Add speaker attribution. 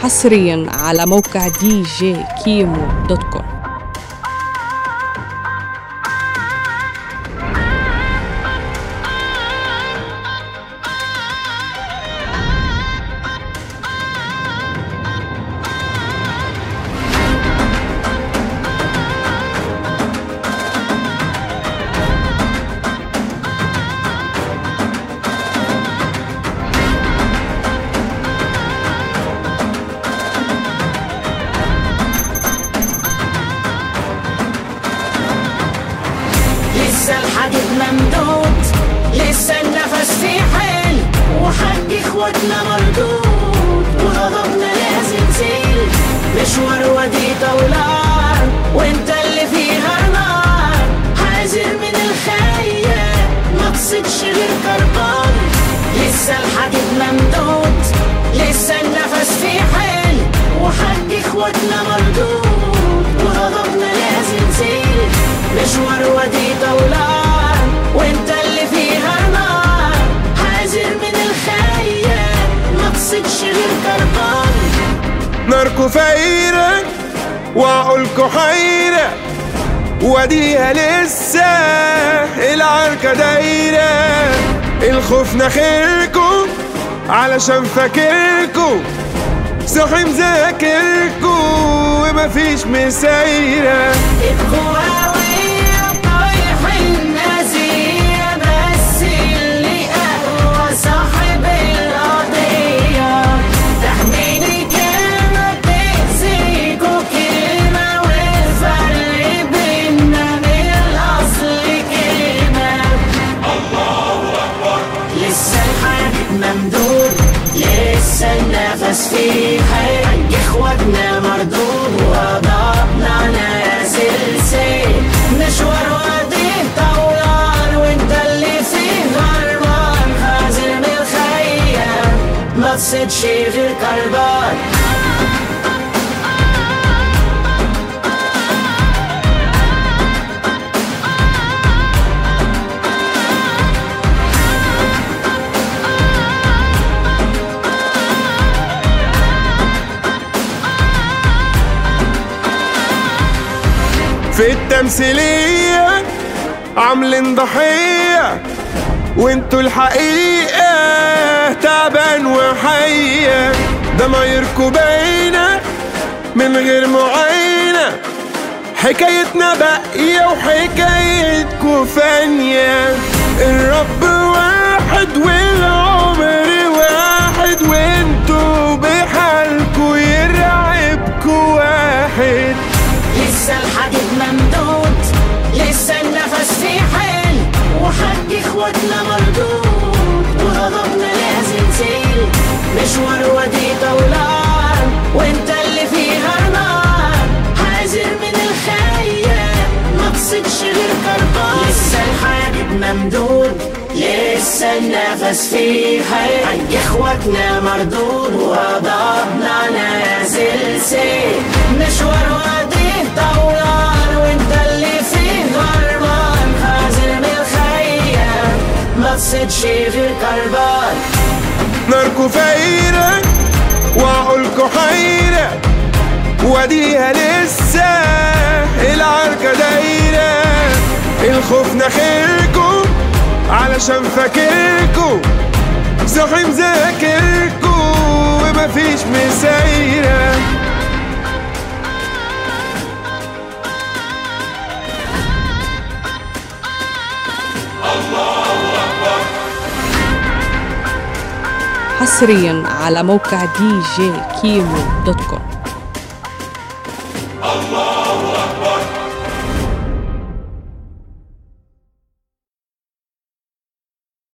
Speaker 1: حصريا على موقع djkimo.com.
Speaker 2: لسه الحديد ممدود، لسه النفس في حيل، وحق اخواتنا مردود، وغضبنا لازم زيل. مشوار ودي طولان وانت اللي فيها نار، حذر من الخيال ما تصيدش غير كربان. لسه الحديد ممدود، لسه النفس في حيل، وحق اخواتنا مردود، وغضبنا لازم زيل. مشوار ودي طولان وانت اللي فيها نار، حذر من الخيال ما تصيدش غير كربان.
Speaker 3: ناركو فايرة وعقولكو حيرة، وديها لسه العركة دايرة. الخوف ناخركو علشان فاكركو، صاحي مذاكركو ومفيش مسايرة.
Speaker 2: ممدود، لسه النفس في حي، اخواتنا مردود، وضعنا نازل سيل. مشوار ودي طولان وانت اللي فيه غربان، حذر من الخيال ما تصيدش غير كربان.
Speaker 3: في التمثيلية عاملين ضحية، وانتوا الحقيقة تعبان وحية. ضمايركوا باينة من غير معاينة، حكايتنا باقية وحكايتكوا فانية. الرب واحد والعمر واحد، وانتوا بحالكوا يرعبكوا واحد.
Speaker 2: لسه الحديد ممدود، لسه النفس في حيل، وحق اخواتنا مردود، وغضبنا لازم زيل. مشوار ودي طولان وانت اللي فيها نار، حذر من الخيال ما تصيدش غير كربان. لسه الحديد ممدود، لسه النفس في حيل، حق اخواتنا مردود، وغضبنا نازل سيل. مشوار ودي طولان وانت اللي فيه غربان، حذر من الخيال ما تصيدش غير كربان.
Speaker 3: ناركو فايرة وعقولكو حيرة، وديها لسه العركة دايرة. الخوف ناخركو علشان فاكركو، صاحي مذاكركو ومفيش مسايرة.
Speaker 1: حصريا على موقع djkimo.com.